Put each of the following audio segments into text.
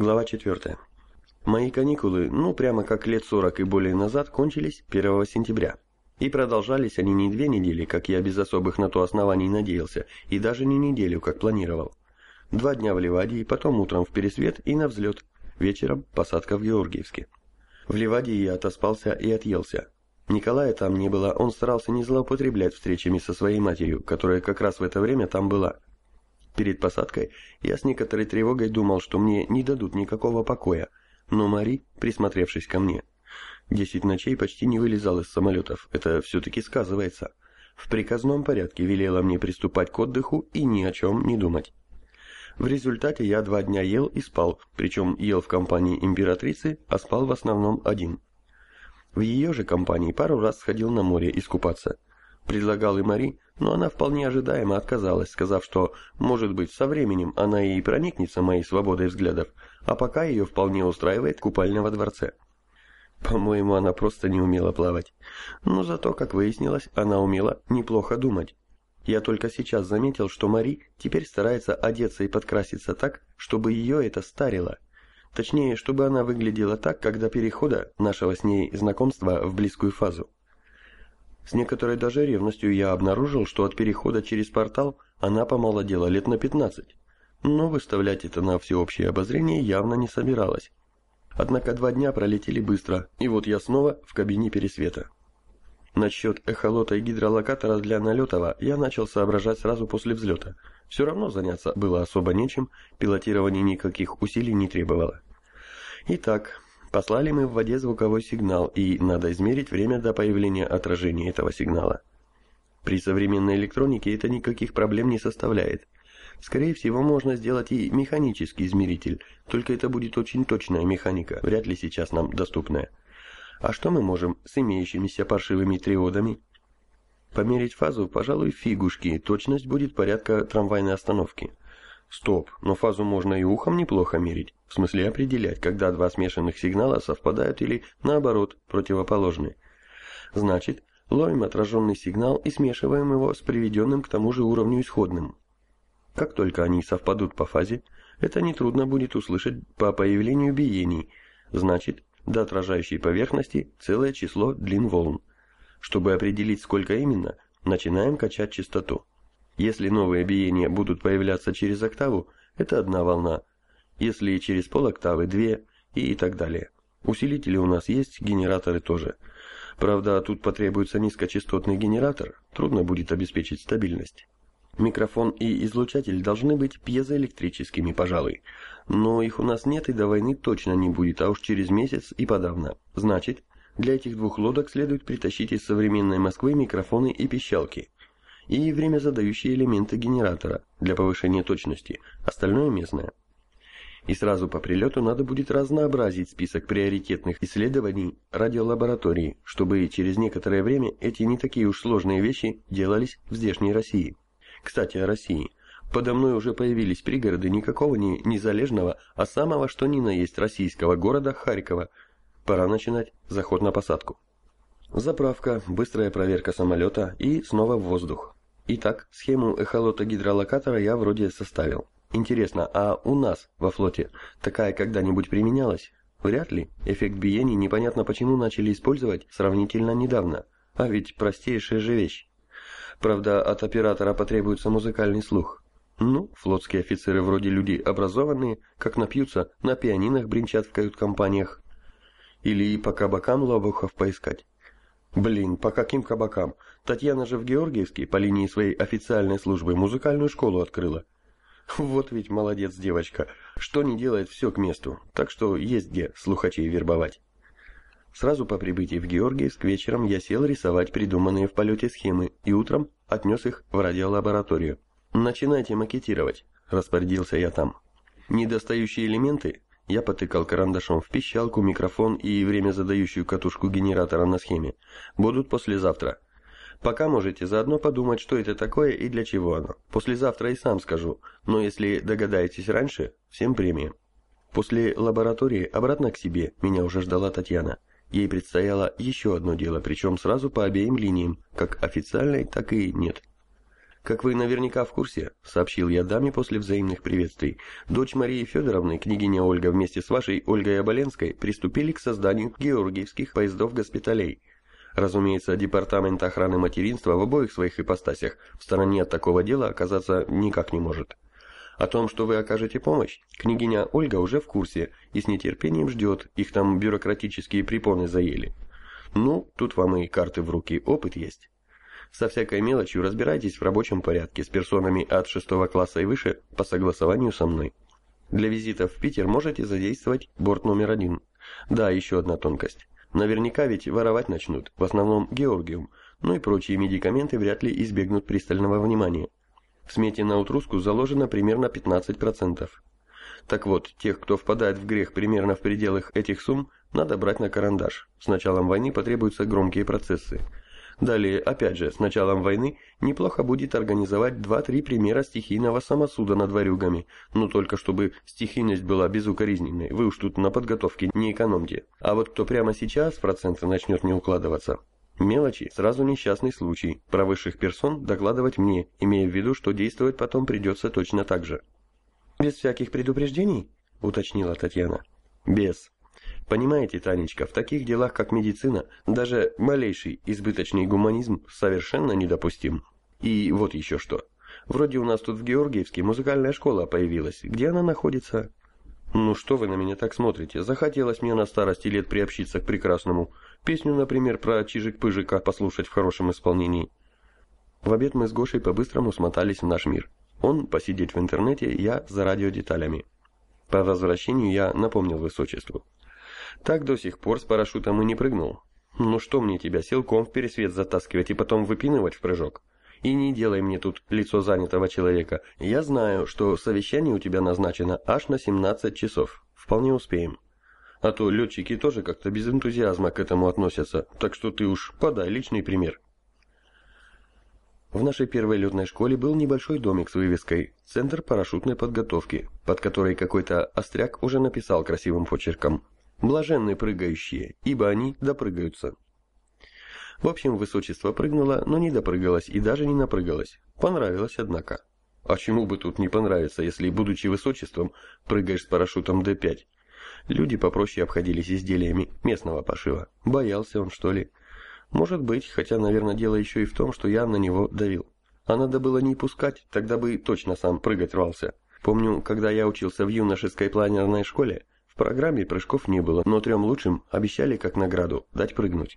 Глава 4. Мои каникулы, прямо как лет 40 и более назад, кончились 1 сентября. И продолжались они не 2 недели, как я без особых на то оснований надеялся, и даже не неделю, как планировал. 2 дня в Ливадии, потом утром в Пересвет и на взлет. Вечером посадка в Георгиевске. В Ливадии я отоспался и отъелся. Николая там не было, он старался не злоупотреблять встречами со своей матерью, которая как раз в это время там была. Перед посадкой я с некоторой тревогой думал, что мне не дадут никакого покоя, но Мари, присмотревшись ко мне, 10 ночей почти не вылезал из самолетов, это все-таки сказывается. В приказном порядке велела мне приступать к отдыху и ни о чем не думать. В результате я 2 дня ел и спал, причем ел в компании императрицы, а спал в основном один. В ее же компании пару раз сходил на море искупаться. Предлагал и Мари, но она вполне ожидаемо отказалась, сказав, что, может быть, со временем она и проникнется моей свободой взглядов, а пока ее вполне устраивает купальня во дворце. По-моему, она просто не умела плавать. Но зато, как выяснилось, она умела неплохо думать. Я только сейчас заметил, что Мари теперь старается одеться и подкраситься так, чтобы ее это старило. Точнее, чтобы она выглядела так, как до перехода нашего с ней знакомства в близкую фазу. С некоторой даже ревностью я обнаружил, что от перехода через портал она помолодела лет на 15. Но выставлять это на всеобщее обозрение явно не собиралась. Однако 2 дня пролетели быстро, и вот я снова в кабине Пересвета. Насчет эхолота и гидролокатора для Налетова я начал соображать сразу после взлета. Все равно заняться было особо нечем, пилотирование никаких усилий не требовало. Итак, послали мы в воде звуковой сигнал, и надо измерить время до появления отражения этого сигнала. При современной электронике это никаких проблем не составляет. Скорее всего, можно сделать и механический измеритель, только это будет очень точная механика, вряд ли сейчас нам доступная. А что мы можем с имеющимися паршивыми триодами? Померить фазу, пожалуй, фигушки, точность будет порядка трамвайной остановки. Стоп, но фазу можно и ухом неплохо мерить, в смысле определять, когда 2 смешанных сигнала совпадают или, наоборот, противоположны. Значит, ловим отраженный сигнал и смешиваем его с приведенным к тому же уровню исходным. Как только они совпадут по фазе, это нетрудно будет услышать по появлению биений, значит, до отражающей поверхности целое число длин волн. Чтобы определить, сколько именно, начинаем качать частоту. Если новые биения будут появляться через октаву, это 1 волна. Если через полоктавы, 2 и так далее. Усилители у нас есть, генераторы тоже. Правда, тут потребуется низкочастотный генератор, трудно будет обеспечить стабильность. Микрофон и излучатель должны быть пьезоэлектрическими, пожалуй. Но их у нас нет и до войны точно не будет, а уж через месяц и подавно. Значит, для этих 2 лодок следует притащить из современной Москвы микрофоны и пищалки. И времязадающие элементы генератора для повышения точности, остальное местное. И сразу по прилету надо будет разнообразить список приоритетных исследований радиолаборатории, чтобы через некоторое время эти не такие уж сложные вещи делались в здешней России. Кстати, о России. Подо мной уже появились пригороды никакого не незалежного, а самого что ни на есть российского города Харькова. Пора начинать заход на посадку. Заправка, быстрая проверка самолета и снова в воздух. Итак, схему эхолота-гидролокатора я вроде составил. Интересно, а у нас во флоте такая когда-нибудь применялась? Вряд ли. Эффект биений непонятно почему начали использовать сравнительно недавно. А ведь простейшая же вещь. Правда, от оператора потребуется музыкальный слух. Флотские офицеры вроде люди образованные, как напьются, на пианинах бренчат в кают-компаниях. Или по кабакам лобухов поискать. Блин, по каким кабакам? Татьяна же в Георгиевске по линии своей официальной службы музыкальную школу открыла. Вот ведь молодец девочка, что не делает все к месту, так что есть где слухачей вербовать. Сразу по прибытии в Георгиевск вечером я сел рисовать придуманные в полете схемы и утром отнес их в радиолабораторию. «Начинайте макетировать», – распорядился я там. Недостающие элементы я потыкал карандашом в пищалку, микрофон и времязадающую катушку генератора на схеме. Будут послезавтра. Пока можете заодно подумать, что это такое и для чего оно. Послезавтра и сам скажу, но если догадаетесь раньше, всем премия. После лаборатории обратно к себе меня уже ждала Татьяна. Ей предстояло еще одно дело, причем сразу по обеим линиям, как официальной, так и нет. «Как вы наверняка в курсе», — сообщил я даме после взаимных приветствий, «дочь Марии Федоровны, княгиня Ольга, вместе с вашей Ольгой Оболенской приступили к созданию георгиевских поездов-госпиталей. Разумеется, департамент охраны материнства в обоих своих ипостасях в стороне от такого дела оказаться никак не может. О том, что вы окажете помощь, княгиня Ольга уже в курсе и с нетерпением ждет, их там бюрократические препоны заели. Ну, тут вам и карты в руки, опыт есть. Со всякой мелочью разбирайтесь в рабочем порядке с персонами от 6 класса и выше по согласованию со мной. Для визитов в Питер можете задействовать борт номер 1. Да, еще одна тонкость. Наверняка ведь воровать начнут, в основном Георгиум, ну и прочие медикаменты вряд ли избегнут пристального внимания. В смете на утруску заложено примерно 15%. Так вот, тех, кто впадает в грех примерно в пределах этих сумм, надо брать на карандаш. С началом войны потребуются громкие процессы. Далее, опять же, с началом войны неплохо будет организовать 2-3 примера стихийного самосуда над ворюгами, но только чтобы стихийность была безукоризненной, вы уж тут на подготовке не экономьте. А вот кто прямо сейчас в проценты начнет не укладываться? Мелочи, сразу несчастный случай, про высших персон докладывать мне, имея в виду, что действовать потом придется точно так же. «Без всяких предупреждений?» — уточнила Татьяна. «Без. Понимаете, Танечка, в таких делах, как медицина, даже малейший избыточный гуманизм совершенно недопустим. И вот еще что. Вроде у нас тут в Георгиевске музыкальная школа появилась. Где она находится?» «Ну что вы на меня так смотрите? Захотелось мне на старости лет приобщиться к прекрасному. Песню, например, про Чижик-Пыжика послушать в хорошем исполнении». В обед мы с Гошей по-быстрому смотались в наш мир. Он посидеть в интернете, я за радиодеталями. По возвращению я напомнил высочеству. Так до сих пор с парашютом и не прыгнул. Ну что мне тебя силком в пересвет затаскивать и потом выпинывать в прыжок? И не делай мне тут лицо занятого человека. Я знаю, что совещание у тебя назначено аж на 17 часов. Вполне успеем. А то летчики тоже как-то без энтузиазма к этому относятся, так что ты уж подай личный пример. В нашей первой летной школе был небольшой домик с вывеской «Центр парашютной подготовки», под которой какой-то остряк уже написал красивым почерком: «Блаженные прыгающие, ибо они допрыгаются». В общем, высочество прыгнуло, но не допрыгалось и даже не напрыгалось. Понравилось, однако. А чему бы тут не понравиться, если, будучи высочеством, прыгаешь с парашютом Д-5? Люди попроще обходились изделиями местного пошива. Боялся он, что ли? Может быть, хотя, наверное, дело еще и в том, что я на него давил. А надо было не пускать, тогда бы точно сам прыгать рвался. Помню, когда я учился в юношеской планерной школе, в программе прыжков не было, но 3 лучшим обещали как награду дать прыгнуть.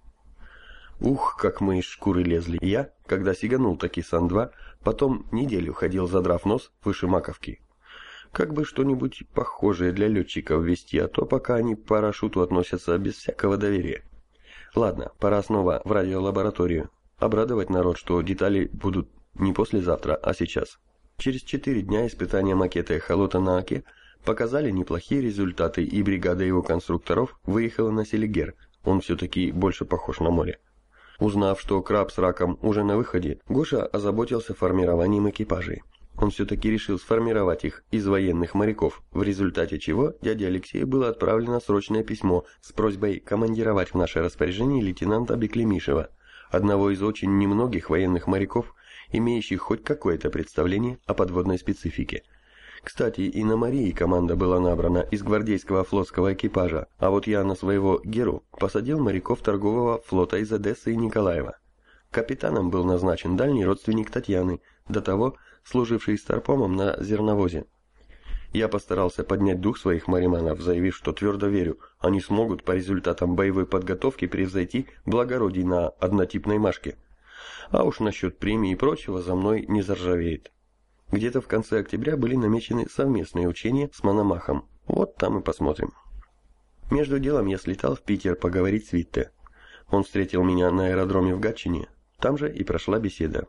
Ух, как мы из шкуры лезли. Я, когда сиганул таки Сан-2, потом неделю ходил, задрав нос выше маковки. Как бы что-нибудь похожее для летчиков ввести, а то пока они к парашюту относятся без всякого доверия. Ладно, пора снова в радиолабораторию. Обрадовать народ, что детали будут не послезавтра, а сейчас. Через 4 дня испытания макета эхолота на Оке показали неплохие результаты, и бригада его конструкторов выехала на Селигер. Он все-таки больше похож на море. Узнав, что краб с раком уже на выходе, Гоша озаботился формированием экипажей. Он все-таки решил сформировать их из военных моряков, в результате чего дяде Алексею было отправлено срочное письмо с просьбой командировать в наше распоряжение лейтенанта Беклемишева, одного из очень немногих военных моряков, имеющих хоть какое-то представление о подводной специфике. Кстати, и на Марии команда была набрана из гвардейского флотского экипажа, а вот я на своего Геру посадил моряков торгового флота из Одессы и Николаева. Капитаном был назначен дальний родственник Татьяны, до того служивший старпомом на зерновозе. Я постарался поднять дух своих мариманов, заявив, что твердо верю, они смогут по результатам боевой подготовки превзойти благородий на однотипной Машке. А уж насчет премии и прочего за мной не заржавеет. Где-то в конце октября были намечены совместные учения с Мономахом. Вот там и посмотрим. Между делом я слетал в Питер поговорить с Витте. Он встретил меня на аэродроме в Гатчине. Там же и прошла беседа.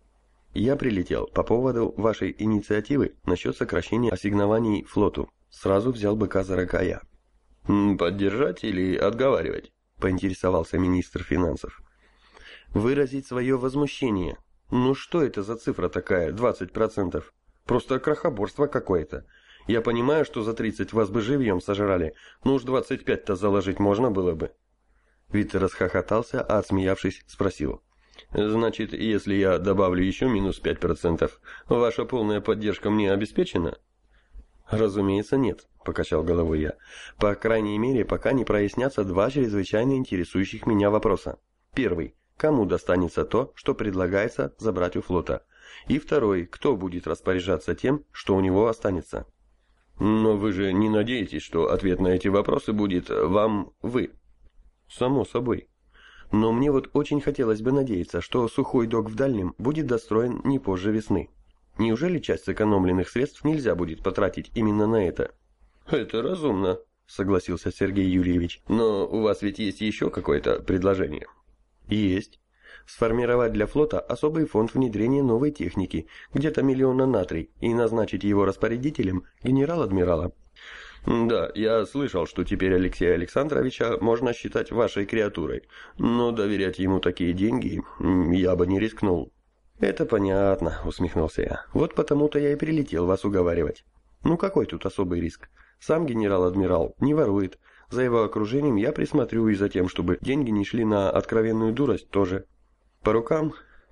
Я прилетел по поводу вашей инициативы насчет сокращения ассигнований флоту. Сразу взял быка за рога я. «Поддержать или отговаривать?» – поинтересовался министр финансов. «Выразить свое возмущение. Ну что это за цифра такая, 20%? Просто крохоборство какое-то. Я понимаю, что за 30 вас бы живьем сожрали, но уж 25-то заложить можно было бы». Витте расхохотался, а отсмеявшись, спросил. Значит, если я добавлю еще минус 5%, ваша полная поддержка мне обеспечена? Разумеется, нет, покачал головой я. По крайней мере, пока не прояснятся два чрезвычайно интересующих меня вопроса. Первый. Кому достанется то, что предлагается забрать у флота? И второй. Кто будет распоряжаться тем, что у него останется? Но вы же не надеетесь, что ответ на эти вопросы будет вы? Само собой. Но мне вот очень хотелось бы надеяться, что сухой док в Дальнем будет достроен не позже весны. Неужели часть сэкономленных средств нельзя будет потратить именно на это? Это разумно, согласился Сергей Юрьевич. Но у вас ведь есть еще какое-то предложение? Есть. Сформировать для флота особый фонд внедрения новой техники, где-то 1 миллион на 3, и назначить его распорядителем генерал-адмирала. Да, я слышал, что теперь Алексея Александровича можно считать вашей креатурой, но доверять ему такие деньги я бы не рискнул. Это понятно, усмехнулся я. Вот потому-то я и прилетел вас уговаривать. Ну какой тут особый риск? Сам генерал-адмирал не ворует. За его окружением я присмотрю и за тем, чтобы деньги не шли на откровенную дурость тоже. По рукам?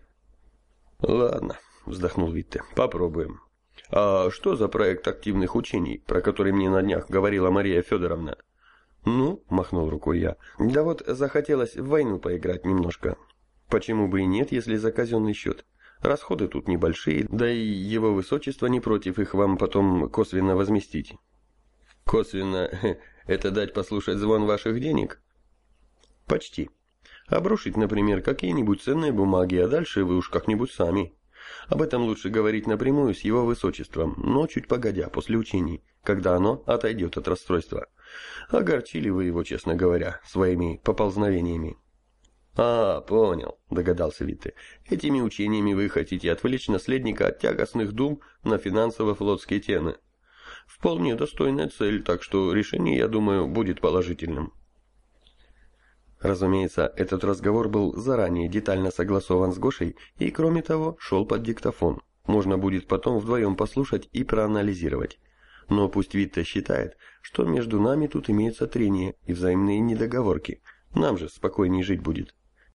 Ладно, вздохнул Витте, попробуем. А что за проект активных учений, про который мне на днях говорила Мария Федоровна? Ну, махнул рукой я, да вот захотелось в войну поиграть немножко. Почему бы и нет, если за казенный счет? Расходы тут небольшие, да и его высочество не против их вам потом косвенно возместить. Косвенно? Это дать послушать звон ваших денег? Почти. Обрушить, например, какие-нибудь ценные бумаги, а дальше вы уж как-нибудь сами. Об этом лучше говорить напрямую с его высочеством, но чуть погодя, после учений, когда оно отойдет от расстройства. Огорчили вы его, честно говоря, своими поползновениями. «А, понял», — догадался Витте. «Этими учениями вы хотите отвлечь наследника от тягостных дум на финансово-флотские темы. Вполне достойная цель, так что решение, я думаю, будет положительным». Разумеется, этот разговор был заранее детально согласован с Гошей и, кроме того, шел под диктофон. Можно будет потом вдвоем послушать и проанализировать. Но пусть Витте считает, что между нами тут имеются трения и взаимные недоговорки. Нам же спокойнее жить будет.